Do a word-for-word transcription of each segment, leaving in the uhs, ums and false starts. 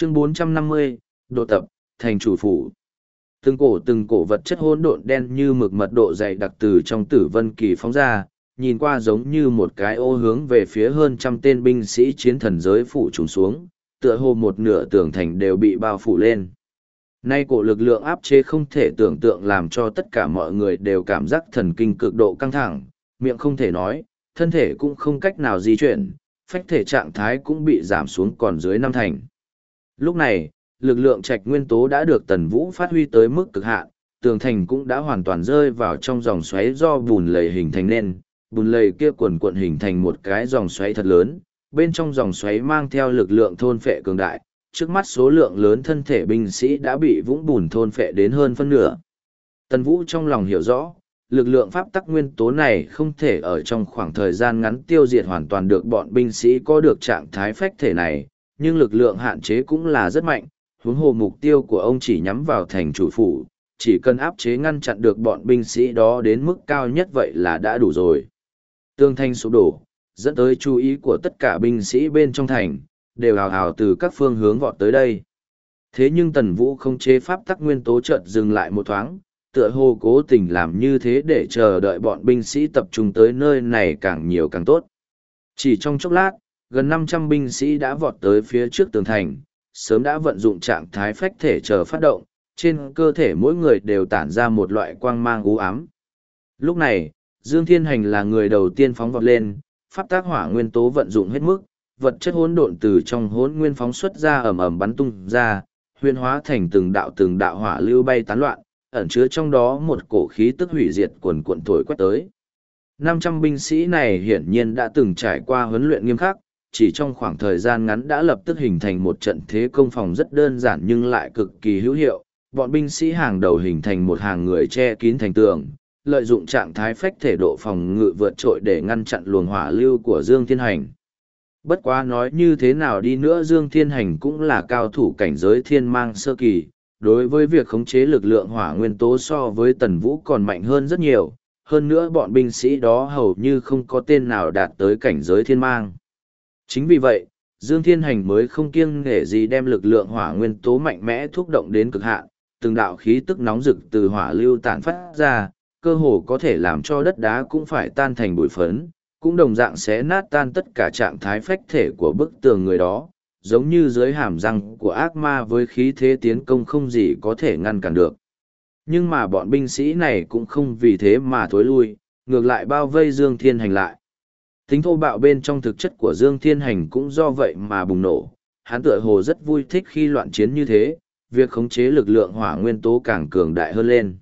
Chương bốn trăm năm mươi, độ tập, thành chủ phủ. Từng cổ từng cổ vật chất hỗn độn đen như mực mật độ dày đặc từ trong tử vân kỳ phóng ra, nhìn qua giống như một cái ô hướng về phía hơn trăm tên binh sĩ chiến thần giới phủ trùng xuống, tựa hồ một nửa tường thành đều bị bao phủ lên. Nay cổ lực lượng áp chế không thể tưởng tượng làm cho tất cả mọi người đều cảm giác thần kinh cực độ căng thẳng, miệng không thể nói, thân thể cũng không cách nào di chuyển, phách thể trạng thái cũng bị giảm xuống còn dưới năm thành. Lúc này, lực lượng trạch nguyên tố đã được Tần Vũ phát huy tới mức cực hạn, tường thành cũng đã hoàn toàn rơi vào trong dòng xoáy do bùn lầy hình thành nên, bùn lầy kia quần cuộn hình thành một cái dòng xoáy thật lớn, bên trong dòng xoáy mang theo lực lượng thôn phệ cường đại, trước mắt số lượng lớn thân thể binh sĩ đã bị vũng bùn thôn phệ đến hơn phân nửa. Tần Vũ trong lòng hiểu rõ, lực lượng pháp tắc nguyên tố này không thể ở trong khoảng thời gian ngắn tiêu diệt hoàn toàn được bọn binh sĩ có được trạng thái phách thể này, nhưng lực lượng hạn chế cũng là rất mạnh, huống hồ mục tiêu của ông chỉ nhắm vào thành chủ phủ, chỉ cần áp chế ngăn chặn được bọn binh sĩ đó đến mức cao nhất vậy là đã đủ rồi. Tường thành sụp đổ, dẫn tới chú ý của tất cả binh sĩ bên trong thành, đều hào hào từ các phương hướng vọt tới đây. Thế nhưng Tần Vũ không chế pháp tắc nguyên tố chợt dừng lại một thoáng, tựa hồ cố tình làm như thế để chờ đợi bọn binh sĩ tập trung tới nơi này càng nhiều càng tốt. Chỉ trong chốc lát, gần năm trăm binh sĩ đã vọt tới phía trước tường thành, sớm đã vận dụng trạng thái phách thể chờ phát động, trên cơ thể mỗi người đều tản ra một loại quang mang u ám. Lúc này, Dương Thiên Hành là người đầu tiên phóng vọt lên, pháp tác hỏa nguyên tố vận dụng hết mức, vật chất hỗn độn từ trong hỗn nguyên phóng xuất ra ầm ầm bắn tung ra, huyễn hóa thành từng đạo từng đạo hỏa lưu bay tán loạn, ẩn chứa trong đó một cổ khí tức hủy diệt cuồn cuộn thổi quét tới. năm trăm binh sĩ này hiển nhiên đã từng trải qua huấn luyện nghiêm khắc, chỉ trong khoảng thời gian ngắn đã lập tức hình thành một trận thế công phòng rất đơn giản nhưng lại cực kỳ hữu hiệu. Bọn binh sĩ hàng đầu hình thành một hàng người che kín thành tường, lợi dụng trạng thái phách thể độ phòng ngự vượt trội để ngăn chặn luồng hỏa lưu của Dương Thiên Hành. Bất quá nói như thế nào đi nữa, Dương Thiên Hành cũng là cao thủ cảnh giới thiên mang sơ kỳ, đối với việc khống chế lực lượng hỏa nguyên tố so với Tần Vũ còn mạnh hơn rất nhiều, hơn nữa bọn binh sĩ đó hầu như không có tên nào đạt tới cảnh giới thiên mang. Chính vì vậy, Dương Thiên Hành mới không kiêng nể gì đem lực lượng hỏa nguyên tố mạnh mẽ thúc động đến cực hạn, từng đạo khí tức nóng rực từ hỏa lưu tản phát ra, cơ hồ có thể làm cho đất đá cũng phải tan thành bụi phấn, cũng đồng dạng sẽ nát tan tất cả trạng thái phách thể của bức tường người đó, giống như dưới hàm răng của ác ma với khí thế tiến công không gì có thể ngăn cản được. Nhưng mà bọn binh sĩ này cũng không vì thế mà thối lui, ngược lại bao vây Dương Thiên Hành lại. Tính thô bạo bên trong thực chất của Dương Thiên Hành cũng do vậy mà bùng nổ, hắn tựa hồ rất vui thích khi loạn chiến như thế, việc khống chế lực lượng hỏa nguyên tố càng cường đại hơn lên.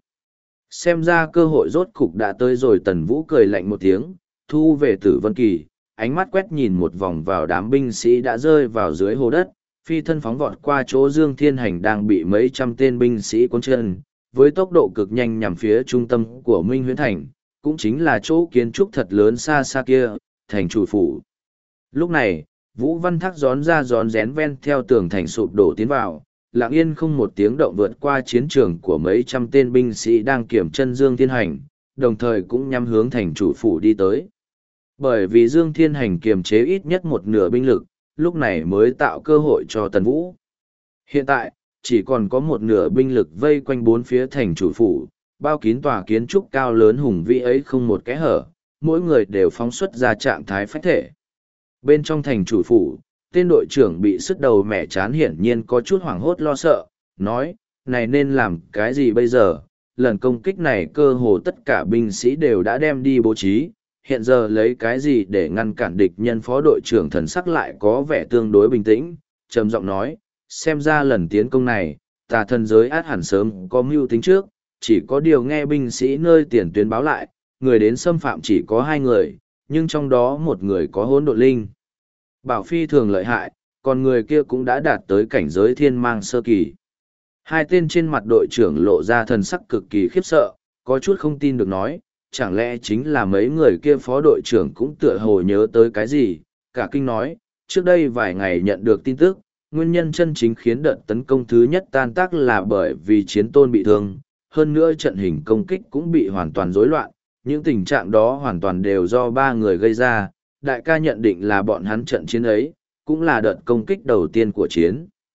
Xem ra cơ hội rốt cục đã tới rồi. Tần Vũ cười lạnh một tiếng, thu về Tử Vân Kỳ, ánh mắt quét nhìn một vòng vào đám binh sĩ đã rơi vào dưới hồ đất, phi thân phóng vọt qua chỗ Dương Thiên Hành đang bị mấy trăm tên binh sĩ cuốn chân, với tốc độ cực nhanh nhằm phía trung tâm của Minh Huyễn Thành, cũng chính là chỗ kiến trúc thật lớn xa xa kia, thành chủ phủ. Lúc này, Vũ Văn Thác gión ra gión rén ven theo tường thành sụp đổ tiến vào, lặng yên không một tiếng động vượt qua chiến trường của mấy trăm tên binh sĩ đang kiểm chân Dương Thiên Hành, đồng thời cũng nhắm hướng thành chủ phủ đi tới. Bởi vì Dương Thiên Hành kiềm chế ít nhất một nửa binh lực, lúc này mới tạo cơ hội cho Tần Vũ. Hiện tại, chỉ còn có một nửa binh lực vây quanh bốn phía thành chủ phủ, bao kín tòa kiến trúc cao lớn hùng vĩ ấy không một kẽ hở, mỗi người đều phóng xuất ra trạng thái phách thể. Bên trong thành chủ phủ, tên đội trưởng bị sứt đầu mẻ chán hiển nhiên có chút hoảng hốt lo sợ, nói, này nên làm cái gì bây giờ? Lần công kích này cơ hồ tất cả binh sĩ đều đã đem đi bố trí, hiện giờ lấy cái gì để ngăn cản địch nhân? Phó đội trưởng thần sắc lại có vẻ tương đối bình tĩnh, trầm giọng nói, xem ra lần tiến công này, tà thần giới át hẳn sớm có mưu tính trước, chỉ có điều nghe binh sĩ nơi tiền tuyến báo lại, người đến xâm phạm chỉ có hai người, nhưng trong đó một người có hỗn độn linh bảo phi thường lợi hại, còn người kia cũng đã đạt tới cảnh giới thiên mang sơ kỳ. Hai tên trên mặt đội trưởng lộ ra thần sắc cực kỳ khiếp sợ, có chút không tin được nói, chẳng lẽ chính là mấy người kia? Phó đội trưởng cũng tựa hồ nhớ tới cái gì, cả kinh nói, trước đây vài ngày nhận được tin tức, nguyên nhân chân chính khiến đợt tấn công thứ nhất tan tác là bởi vì chiến tôn bị thương, hơn nữa trận hình công kích cũng bị hoàn toàn rối loạn, những tình trạng đó hoàn toàn đều do ba người gây ra, đại ca nhận định là bọn hắn trận chiến ấy, cũng là đợt công kích đầu tiên của chiến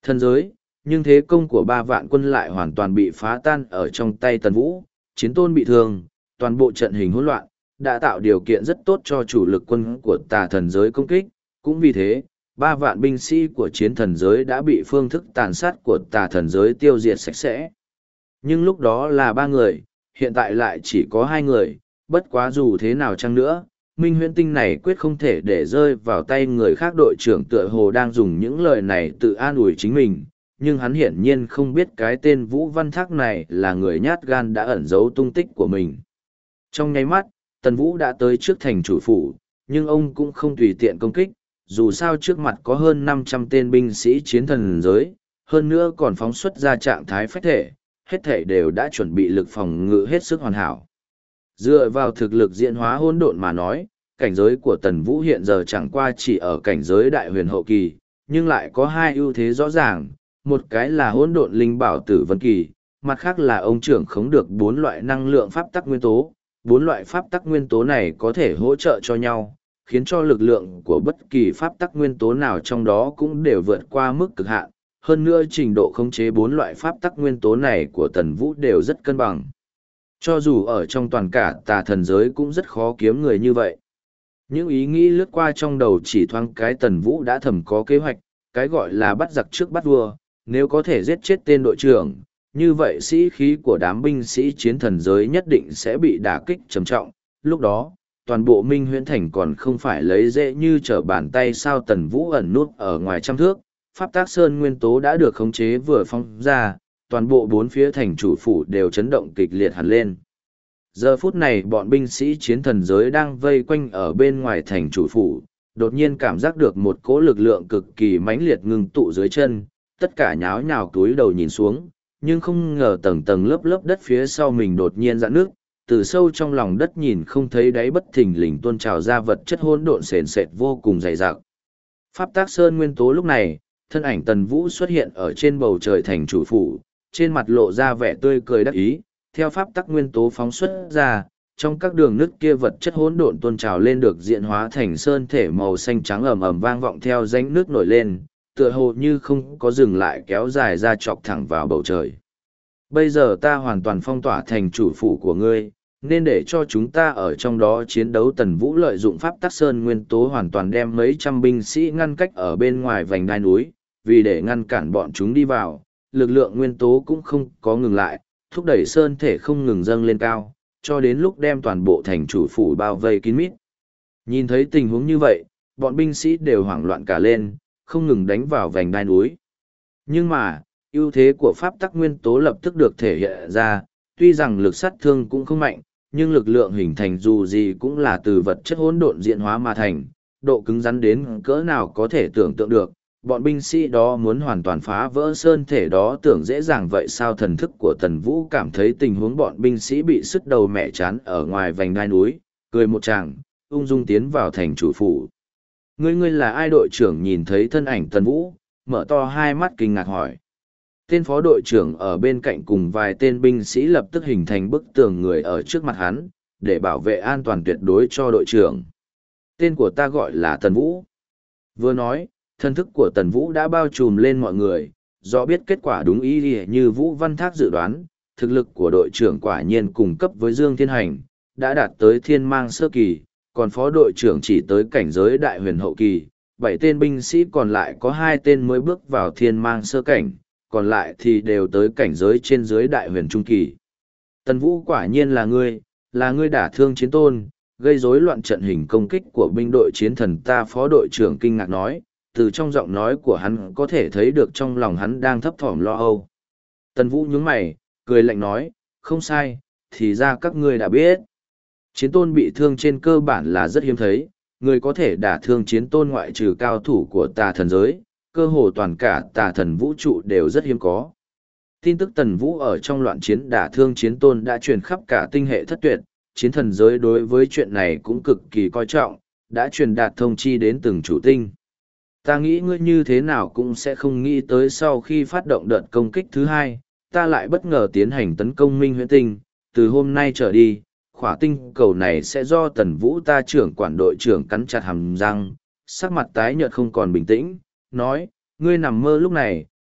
Thần giới, nhưng thế công của ba vạn quân lại hoàn toàn bị phá tan ở trong tay Tần Vũ, chiến tôn bị thương, toàn bộ trận hình hỗn loạn, đã tạo điều kiện rất tốt cho chủ lực quân của tà thần giới công kích, cũng vì thế, ba vạn binh sĩ của chiến thần giới đã bị phương thức tàn sát của tà thần giới tiêu diệt sạch sẽ. Nhưng lúc đó là ba người, hiện tại lại chỉ có hai người, bất quá dù thế nào chăng nữa, Minh Huyễn Tinh này quyết không thể để rơi vào tay người khác. Đội trưởng tựa hồ đang dùng những lời này tự an ủi chính mình, nhưng hắn hiển nhiên không biết cái tên Vũ Văn Thác này là người nhát gan đã ẩn giấu tung tích của mình. Trong nháy mắt, Tần Vũ đã tới trước thành chủ phủ, nhưng ông cũng không tùy tiện công kích, dù sao trước mặt có hơn năm trăm tên binh sĩ chiến thần giới, hơn nữa còn phóng xuất ra trạng thái phách thể, hết thể đều đã chuẩn bị lực phòng ngự hết sức hoàn hảo. Dựa vào thực lực diễn hóa hỗn độn mà nói, cảnh giới của Tần Vũ hiện giờ chẳng qua chỉ ở cảnh giới đại huyền hậu kỳ, nhưng lại có hai ưu thế rõ ràng, một cái là hỗn độn linh bảo tử vân kỳ, mặt khác là ông trưởng khống được bốn loại năng lượng pháp tắc nguyên tố. Bốn loại pháp tắc nguyên tố này có thể hỗ trợ cho nhau, khiến cho lực lượng của bất kỳ pháp tắc nguyên tố nào trong đó cũng đều vượt qua mức cực hạn. Hơn nữa trình độ khống chế bốn loại pháp tắc nguyên tố này của Tần Vũ đều rất cân bằng. Cho dù ở trong toàn cả tà thần giới cũng rất khó kiếm người như vậy. Những ý nghĩ lướt qua trong đầu chỉ thoáng cái, Tần Vũ đã thầm có kế hoạch, cái gọi là bắt giặc trước bắt vua, nếu có thể giết chết tên đội trưởng, như vậy sĩ khí của đám binh sĩ chiến thần giới nhất định sẽ bị đả kích trầm trọng. Lúc đó, toàn bộ Minh Huyễn Thành còn không phải lấy dễ như trở bàn tay sao. Tần Vũ ẩn nút ở ngoài trăm thước, pháp tác sơn nguyên tố đã được khống chế vừa phóng ra, toàn bộ bốn phía thành chủ phủ đều chấn động kịch liệt hẳn lên. Giờ phút này bọn binh sĩ chiến thần giới đang vây quanh ở bên ngoài thành chủ phủ, đột nhiên cảm giác được một cỗ lực lượng cực kỳ mãnh liệt ngưng tụ dưới chân, tất cả nháo nhào túi đầu nhìn xuống, nhưng không ngờ tầng tầng lớp lớp đất phía sau mình đột nhiên rạn nước, từ sâu trong lòng đất nhìn không thấy đáy bất thình lình tuôn trào ra vật chất hỗn độn sền sệt vô cùng dày dặn. Pháp tác sơn nguyên tố lúc này, thân ảnh Tần Vũ xuất hiện ở trên bầu trời thành chủ phủ, trên mặt lộ ra vẻ tươi cười đắc ý, theo pháp tắc nguyên tố phóng xuất ra, trong các đường nứt kia vật chất hỗn độn tuôn trào lên được diễn hóa thành sơn thể màu xanh trắng ầm ầm vang vọng theo rãnh nước nổi lên, tựa hồ như không có dừng lại kéo dài ra chọc thẳng vào bầu trời. Bây giờ ta hoàn toàn phong tỏa thành chủ phủ của ngươi, nên để cho chúng ta ở trong đó chiến đấu. Tần Vũ lợi dụng pháp tắc sơn nguyên tố hoàn toàn đem mấy trăm binh sĩ ngăn cách ở bên ngoài vành đai núi, vì để ngăn cản bọn chúng đi vào, lực lượng nguyên tố cũng không có ngừng lại, thúc đẩy sơn thể không ngừng dâng lên cao, cho đến lúc đem toàn bộ thành chủ phủ bao vây kín mít. Nhìn thấy tình huống như vậy, bọn binh sĩ đều hoảng loạn cả lên, không ngừng đánh vào vành đai núi. Nhưng mà, ưu thế của pháp tắc nguyên tố lập tức được thể hiện ra, tuy rằng lực sát thương cũng không mạnh, nhưng lực lượng hình thành dù gì cũng là từ vật chất hỗn độn diễn hóa mà thành, độ cứng rắn đến cỡ nào có thể tưởng tượng được. Bọn binh sĩ đó muốn hoàn toàn phá vỡ sơn thể đó tưởng dễ dàng vậy sao? Thần thức của Tần Vũ cảm thấy tình huống bọn binh sĩ bị sứt đầu mẹ chán ở ngoài vành đai núi, cười một tràng, ung dung tiến vào thành chủ phủ. Ngươi ngươi là ai? Đội trưởng nhìn thấy thân ảnh Tần Vũ, mở to hai mắt kinh ngạc hỏi. Tên phó đội trưởng ở bên cạnh cùng vài tên binh sĩ lập tức hình thành bức tường người ở trước mặt hắn, để bảo vệ an toàn tuyệt đối cho đội trưởng. Tên của ta gọi là Tần Vũ. Vừa nói, thân thức của Tần Vũ đã bao trùm lên mọi người, do biết kết quả đúng ý như Vũ Văn Thác dự đoán, thực lực của đội trưởng quả nhiên cùng cấp với Dương Thiên Hành, đã đạt tới thiên mang sơ kỳ, còn phó đội trưởng chỉ tới cảnh giới đại huyền hậu kỳ, bảy tên binh sĩ còn lại có hai tên mới bước vào thiên mang sơ cảnh, còn lại thì đều tới cảnh giới trên dưới đại huyền trung kỳ. Tần Vũ, quả nhiên là ngươi, là ngươi đả thương chiến tôn, gây rối loạn trận hình công kích của binh đội chiến thần ta. Phó đội trưởng kinh ngạc nói, từ trong giọng nói của hắn có thể thấy được trong lòng hắn đang thấp thỏm lo âu. Tần Vũ nhướng mày, cười lạnh nói, không sai, thì ra các ngươi đã biết. Chiến tôn bị thương trên cơ bản là rất hiếm thấy, người có thể đả thương chiến tôn ngoại trừ cao thủ của tà thần giới, cơ hồ toàn cả tà thần vũ trụ đều rất hiếm có. Tin tức Tần Vũ ở trong loạn chiến đả thương chiến tôn đã truyền khắp cả tinh hệ thất tuyệt, chiến thần giới đối với chuyện này cũng cực kỳ coi trọng, đã truyền đạt thông chi đến từng chủ tinh. Ta nghĩ ngươi như thế nào cũng sẽ không nghĩ tới sau khi phát động đợt công kích thứ hai, ta lại bất ngờ tiến hành tấn công Minh Huyễn Tinh, từ hôm nay trở đi, khỏa tinh cầu này sẽ do Tần Vũ ta trưởng quản. Đội trưởng cắn chặt hàm răng, sắc mặt tái nhợt không còn bình tĩnh, nói, ngươi nằm mơ. Lúc này,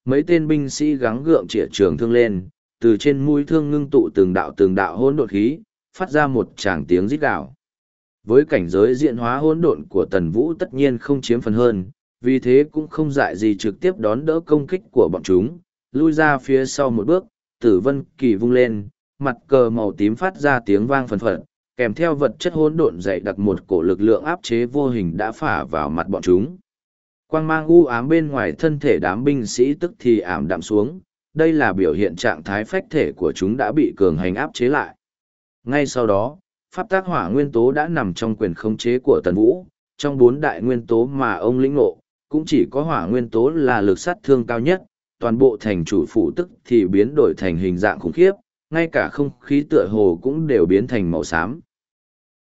mấy tên binh sĩ gắng gượng chĩa trường thương lên, từ trên mũi thương ngưng tụ từng đạo từng đạo hỗn độn khí, phát ra một tràng tiếng rít gào. Với cảnh giới diện hóa hỗn độn của Tần Vũ tất nhiên không chiếm phần hơn, vì thế cũng không dại gì trực tiếp đón đỡ công kích của bọn chúng, lui ra phía sau một bước, Tử Vân Kỳ vung lên, mặt cờ màu tím phát ra tiếng vang phần phật, kèm theo vật chất hỗn độn dày đặc một cổ lực lượng áp chế vô hình đã phả vào mặt bọn chúng. Quang mang u ám bên ngoài thân thể đám binh sĩ tức thì ảm đạm xuống, đây là biểu hiện trạng thái phách thể của chúng đã bị cường hành áp chế lại. Ngay sau đó, pháp tác hỏa nguyên tố đã nằm trong quyền khống chế của Tần Vũ, trong bốn đại nguyên tố mà ông lĩnh ngộ, cũng chỉ có hỏa nguyên tố là lực sát thương cao nhất, toàn bộ thành chủ phủ tức thì biến đổi thành hình dạng khủng khiếp, ngay cả không khí tựa hồ cũng đều biến thành màu xám.